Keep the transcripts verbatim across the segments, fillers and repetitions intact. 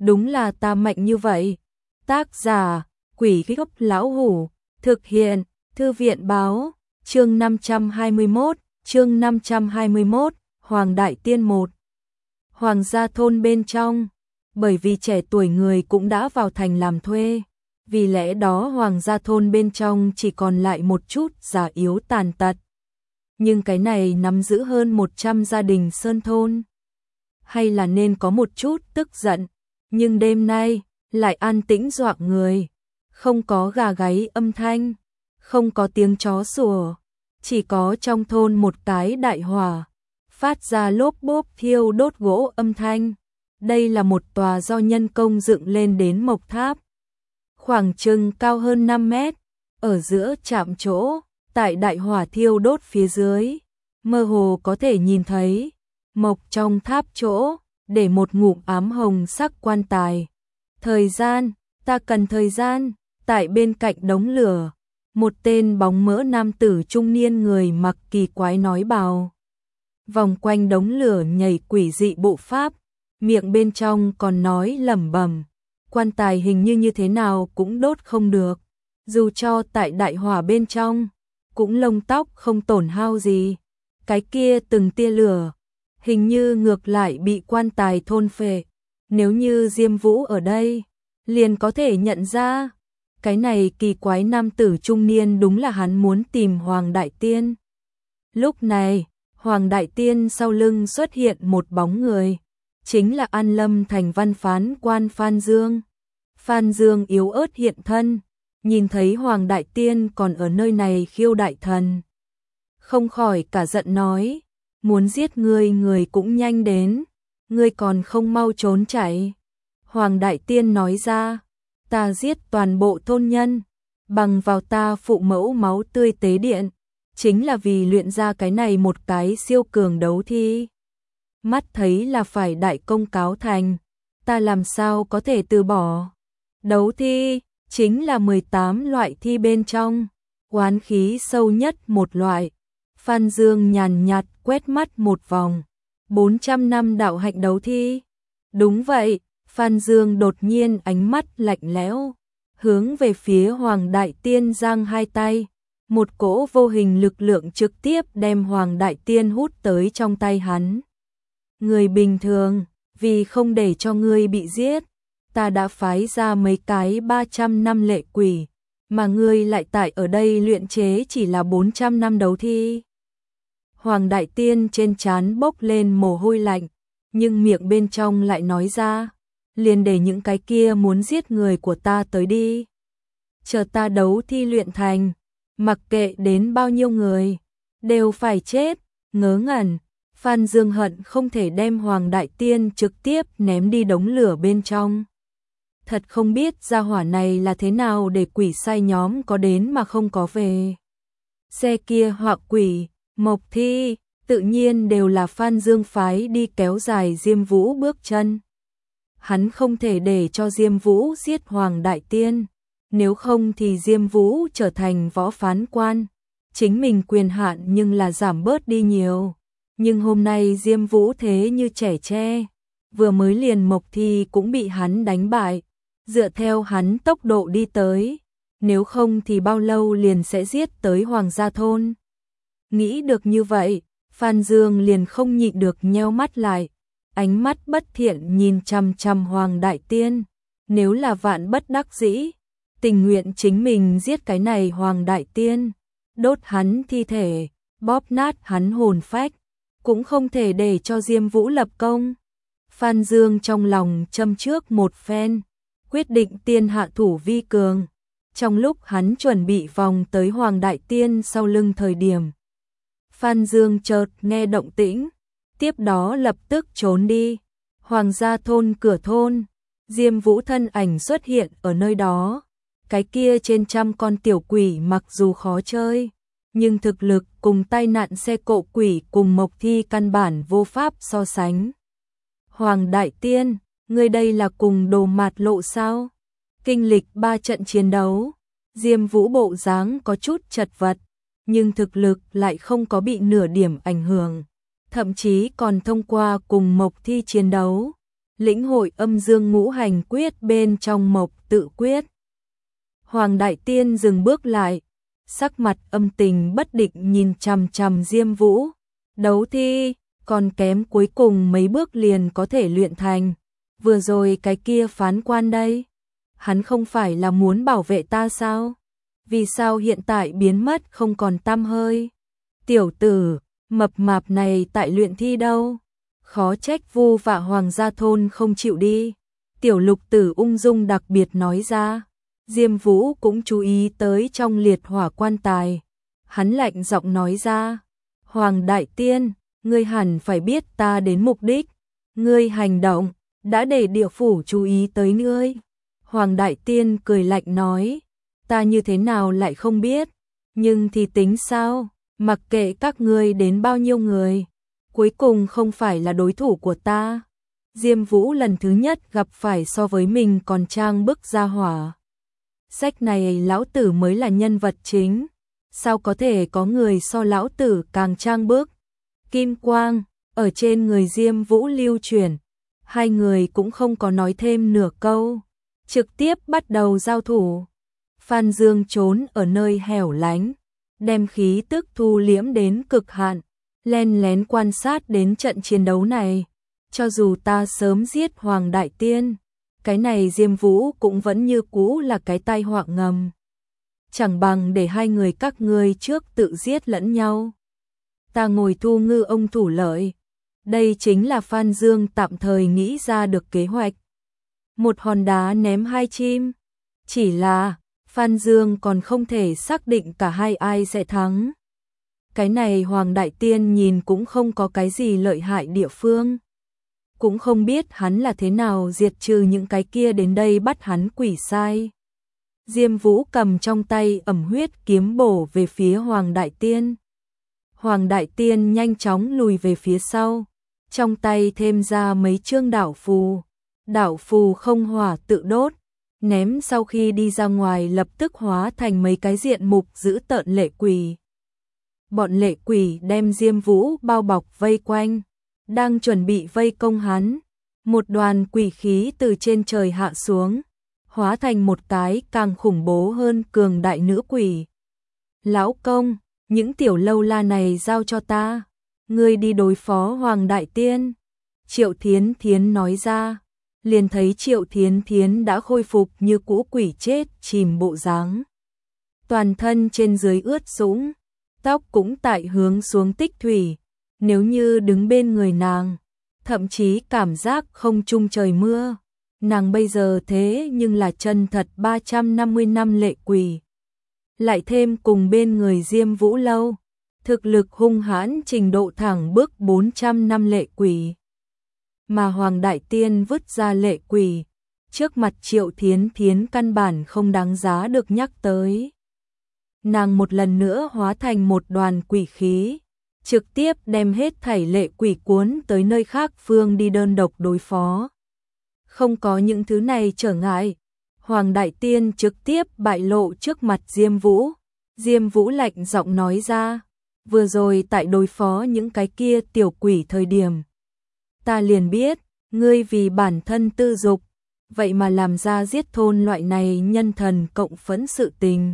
đúng là ta mạnh như vậy. Tác giả, Quỷ Gốc Lão Hủ, thực hiện, Thư viện báo, chương năm trăm hai mươi mốt, chương năm trăm hai mươi mốt, Hoàng Đại Tiên một. Hoàng gia thôn bên trong, bởi vì trẻ tuổi người cũng đã vào thành làm thuê, vì lẽ đó Hoàng gia thôn bên trong chỉ còn lại một chút già yếu tàn tật. Nhưng cái này nắm giữ hơn một trăm gia đình sơn thôn. Hay là nên có một chút tức giận, nhưng đêm nay lại an tĩnh dọa người, không có gà gáy âm thanh, không có tiếng chó sủa, chỉ có trong thôn một cái đại hỏa, phát ra lốp bốp thiêu đốt gỗ âm thanh. Đây là một tòa do nhân công dựng lên đến mộc tháp, khoảng chừng cao hơn năm mét, ở giữa chạm chỗ, tại đại hỏa thiêu đốt phía dưới, mơ hồ có thể nhìn thấy, mộc trong tháp chỗ, để một ngụm ám hồng sắc quan tài. Thời gian, ta cần thời gian, tại bên cạnh đống lửa, một tên bóng mỡ nam tử trung niên người mặc kỳ quái nói bào. Vòng quanh đống lửa nhảy quỷ dị bộ pháp, miệng bên trong còn nói lẩm bẩm, quan tài hình như như thế nào cũng đốt không được, dù cho tại đại hỏa bên trong, cũng lông tóc không tổn hao gì. Cái kia từng tia lửa, hình như ngược lại bị quan tài thôn phệ. Nếu như Diêm Vũ ở đây, liền có thể nhận ra, cái này kỳ quái nam tử trung niên đúng là hắn muốn tìm Hoàng Đại Tiên. Lúc này, Hoàng Đại Tiên sau lưng xuất hiện một bóng người, chính là An Lâm thành văn phán quan Phan Dương. Phan Dương yếu ớt hiện thân, nhìn thấy Hoàng Đại Tiên còn ở nơi này khiêu đại thần, không khỏi cả giận nói, muốn giết ngươi người cũng nhanh đến, ngươi còn không mau trốn chạy. Hoàng Đại Tiên nói ra, ta giết toàn bộ thôn nhân, bằng vào ta phụ mẫu máu tươi tế điện, chính là vì luyện ra cái này một cái siêu cường đấu thi. Mắt thấy là phải đại công cáo thành, ta làm sao có thể từ bỏ. Đấu thi, chính là mười tám loại thi bên trong, oán khí sâu nhất một loại. Phan Dương nhàn nhạt quét mắt một vòng, bốn trăm năm đạo hạnh đấu thi. Đúng vậy, Phan Dương đột nhiên ánh mắt lạnh lẽo, hướng về phía Hoàng Đại Tiên giang hai tay, một cỗ vô hình lực lượng trực tiếp đem Hoàng Đại Tiên hút tới trong tay hắn. Người bình thường, vì không để cho ngươi bị giết, ta đã phái ra mấy cái ba trăm năm lệ quỷ, mà ngươi lại tại ở đây luyện chế chỉ là bốn trăm năm đấu thi. Hoàng Đại Tiên trên trán bốc lên mồ hôi lạnh, nhưng miệng bên trong lại nói ra, liền để những cái kia muốn giết người của ta tới đi. Chờ ta đấu thi luyện thành, mặc kệ đến bao nhiêu người, đều phải chết. Ngớ ngẩn, Phan Dương hận không thể đem Hoàng Đại Tiên trực tiếp ném đi đống lửa bên trong. Thật không biết gia hỏa này là thế nào để quỷ sai nhóm có đến mà không có về. Xe kia hoặc quỷ, mộc thi, tự nhiên đều là Phan Dương phái đi kéo dài Diêm Vũ bước chân. Hắn không thể để cho Diêm Vũ giết Hoàng Đại Tiên, nếu không thì Diêm Vũ trở thành võ phán quan, chính mình quyền hạn nhưng là giảm bớt đi nhiều. Nhưng hôm nay Diêm Vũ thế như trẻ tre, vừa mới liền mộc thi cũng bị hắn đánh bại, dựa theo hắn tốc độ đi tới, nếu không thì bao lâu liền sẽ giết tới Hoàng gia thôn. Nghĩ được như vậy, Phan Dương liền không nhịn được nheo mắt lại, ánh mắt bất thiện nhìn chằm chằm Hoàng Đại Tiên, nếu là vạn bất đắc dĩ, tình nguyện chính mình giết cái này Hoàng Đại Tiên, đốt hắn thi thể, bóp nát hắn hồn phách, cũng không thể để cho Diêm Vũ lập công. Phan Dương trong lòng châm trước một phen, quyết định tiên hạ thủ vi cường. Trong lúc hắn chuẩn bị vòng tới Hoàng Đại Tiên sau lưng thời điểm, Phan Dương chợt nghe động tĩnh, tiếp đó lập tức trốn đi. Hoàng gia thôn cửa thôn, Diêm Vũ thân ảnh xuất hiện ở nơi đó. Cái kia trên trăm con tiểu quỷ mặc dù khó chơi, nhưng thực lực cùng tai nạn xe cộ quỷ cùng mộc thi căn bản vô pháp so sánh. Hoàng Đại Tiên, ngươi đây là cùng đồ mạt lộ sao? Kinh lịch ba trận chiến đấu, Diêm Vũ bộ dáng có chút chật vật, nhưng thực lực lại không có bị nửa điểm ảnh hưởng, thậm chí còn thông qua cùng mộc thi chiến đấu, lĩnh hội âm dương ngũ hành quyết bên trong Mộc Tự Quyết. Hoàng Đại Tiên dừng bước lại, sắc mặt âm tình bất định nhìn chằm chằm Diêm Vũ. Đấu thi, còn kém cuối cùng mấy bước liền có thể luyện thành. Vừa rồi cái kia phán quan đây, hắn không phải là muốn bảo vệ ta sao? Vì sao hiện tại biến mất không còn tăm hơi? Tiểu tử, mập mạp này tại luyện thi đâu? Khó trách Vu Vạ Hoàng gia thôn không chịu đi. Tiểu Lục Tử ung dung đặc biệt nói ra. Diêm Vũ cũng chú ý tới trong liệt hỏa quan tài. Hắn lạnh giọng nói ra. Hoàng Đại Tiên, ngươi hẳn phải biết ta đến mục đích. Ngươi hành động, đã để địa phủ chú ý tới ngươi. Hoàng Đại Tiên cười lạnh nói. Ta như thế nào lại không biết. Nhưng thì tính sao, mặc kệ các ngươi đến bao nhiêu người. Cuối cùng không phải là đối thủ của ta. Diêm Vũ lần thứ nhất gặp phải so với mình còn trang bức gia hỏa. Sách này lão tử mới là nhân vật chính. Sao có thể có người so lão tử càng trang bức? Kim quang, ở trên người Diêm Vũ lưu chuyển. Hai người cũng không có nói thêm nửa câu. Trực tiếp bắt đầu giao thủ. Phan Dương trốn ở nơi hẻo lánh. Đem khí tức thu liễm đến cực hạn. Len lén quan sát đến trận chiến đấu này. Cho dù ta sớm giết Hoàng Đại Tiên, cái này Diêm Vũ cũng vẫn như cũ là cái tai họa ngầm. Chẳng bằng để hai người các ngươi trước tự giết lẫn nhau. Ta ngồi thu ngư ông thủ lợi. Đây chính là Phan Dương tạm thời nghĩ ra được kế hoạch. Một hòn đá ném hai chim. Chỉ là Phan Dương còn không thể xác định cả hai ai sẽ thắng. Cái này Hoàng Đại Tiên nhìn cũng không có cái gì lợi hại địa phương. Cũng không biết hắn là thế nào diệt trừ những cái kia đến đây bắt hắn quỷ sai. Diêm Vũ cầm trong tay ẩm huyết kiếm bổ về phía Hoàng Đại Tiên. Hoàng Đại Tiên nhanh chóng lùi về phía sau. Trong tay thêm ra mấy chương đảo phù. Đảo phù không hỏa tự đốt. Ném sau khi đi ra ngoài lập tức hóa thành mấy cái diện mục dữ tợn lệ quỷ. Bọn lệ quỷ đem Diêm Vũ bao bọc vây quanh. Đang chuẩn bị vây công hắn. Một đoàn quỷ khí từ trên trời hạ xuống. Hóa thành một cái càng khủng bố hơn cường đại nữ quỷ. Lão công, những tiểu lâu la này giao cho ta. Ngươi đi đối phó Hoàng Đại Tiên. Triệu Thiến Thiến nói ra. Liền thấy Triệu Thiến Thiến đã khôi phục như cũ quỷ chết chìm bộ dáng. Toàn thân trên dưới ướt sũng. Tóc cũng tại hướng xuống tích thủy. Nếu như đứng bên người nàng, thậm chí cảm giác không chung trời mưa. Nàng bây giờ thế nhưng là chân thật ba trăm năm mươi năm lệ quỷ. Lại thêm cùng bên người Diêm Vũ lâu, thực lực hung hãn trình độ thẳng bước bốn trăm năm lệ quỷ. Mà Hoàng Đại Tiên vứt ra lệ quỷ, trước mặt Triệu Thiến Thiến căn bản không đáng giá được nhắc tới. Nàng một lần nữa hóa thành một đoàn quỷ khí, trực tiếp đem hết thảy lệ quỷ cuốn tới nơi khác phương đi đơn độc đối phó. Không có những thứ này trở ngại, Hoàng Đại Tiên trực tiếp bại lộ trước mặt Diêm Vũ. Diêm Vũ lạnh giọng nói ra, vừa rồi tại đối phó những cái kia tiểu quỷ thời điểm. Ta liền biết, ngươi vì bản thân tư dục, vậy mà làm ra giết thôn loại này nhân thần cộng phẫn sự tình.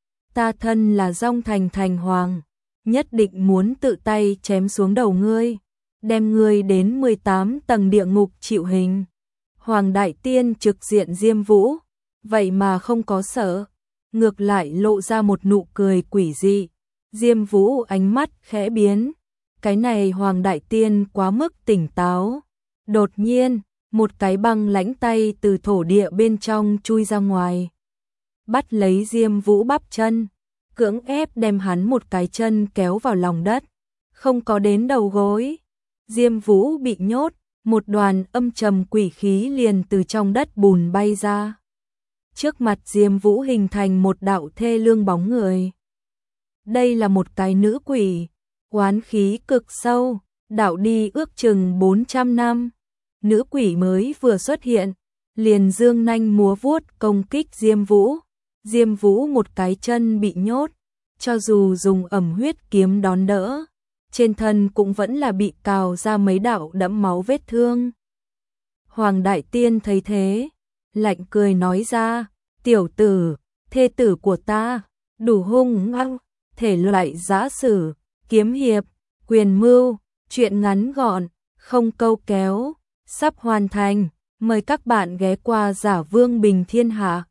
Ta thân là Dong Thành Thành Hoàng, nhất định muốn tự tay chém xuống đầu ngươi, đem ngươi đến mười tám tầng địa ngục chịu hình. Hoàng Đại Tiên trực diện Diêm Vũ, vậy mà không có sợ, ngược lại lộ ra một nụ cười quỷ dị. Diêm Vũ ánh mắt khẽ biến, cái này Hoàng Đại Tiên quá mức tỉnh táo. Đột nhiên, một cái băng lãnh tay từ thổ địa bên trong chui ra ngoài, bắt lấy Diêm Vũ bắp chân, cưỡng ép đem hắn một cái chân kéo vào lòng đất, không có đến đầu gối. Diêm Vũ bị nhốt, một đoàn âm trầm quỷ khí liền từ trong đất bùn bay ra. Trước mặt Diêm Vũ hình thành một đạo thê lương bóng người. Đây là một cái nữ quỷ, oán khí cực sâu, đạo đi ước chừng bốn trăm năm. Nữ quỷ mới vừa xuất hiện, liền dương nanh múa vuốt công kích Diêm Vũ. Diêm Vũ một cái chân bị nhốt, cho dù dùng ẩm huyết kiếm đón đỡ, trên thân cũng vẫn là bị cào ra mấy đạo đẫm máu vết thương. Hoàng Đại Tiên thấy thế, lạnh cười nói ra, tiểu tử, thê tử của ta, đủ hung hăng, thể loại giã sử, kiếm hiệp, quyền mưu, chuyện ngắn gọn, không câu kéo, sắp hoàn thành, mời các bạn ghé qua Giả Vương Bình Thiên Hạ.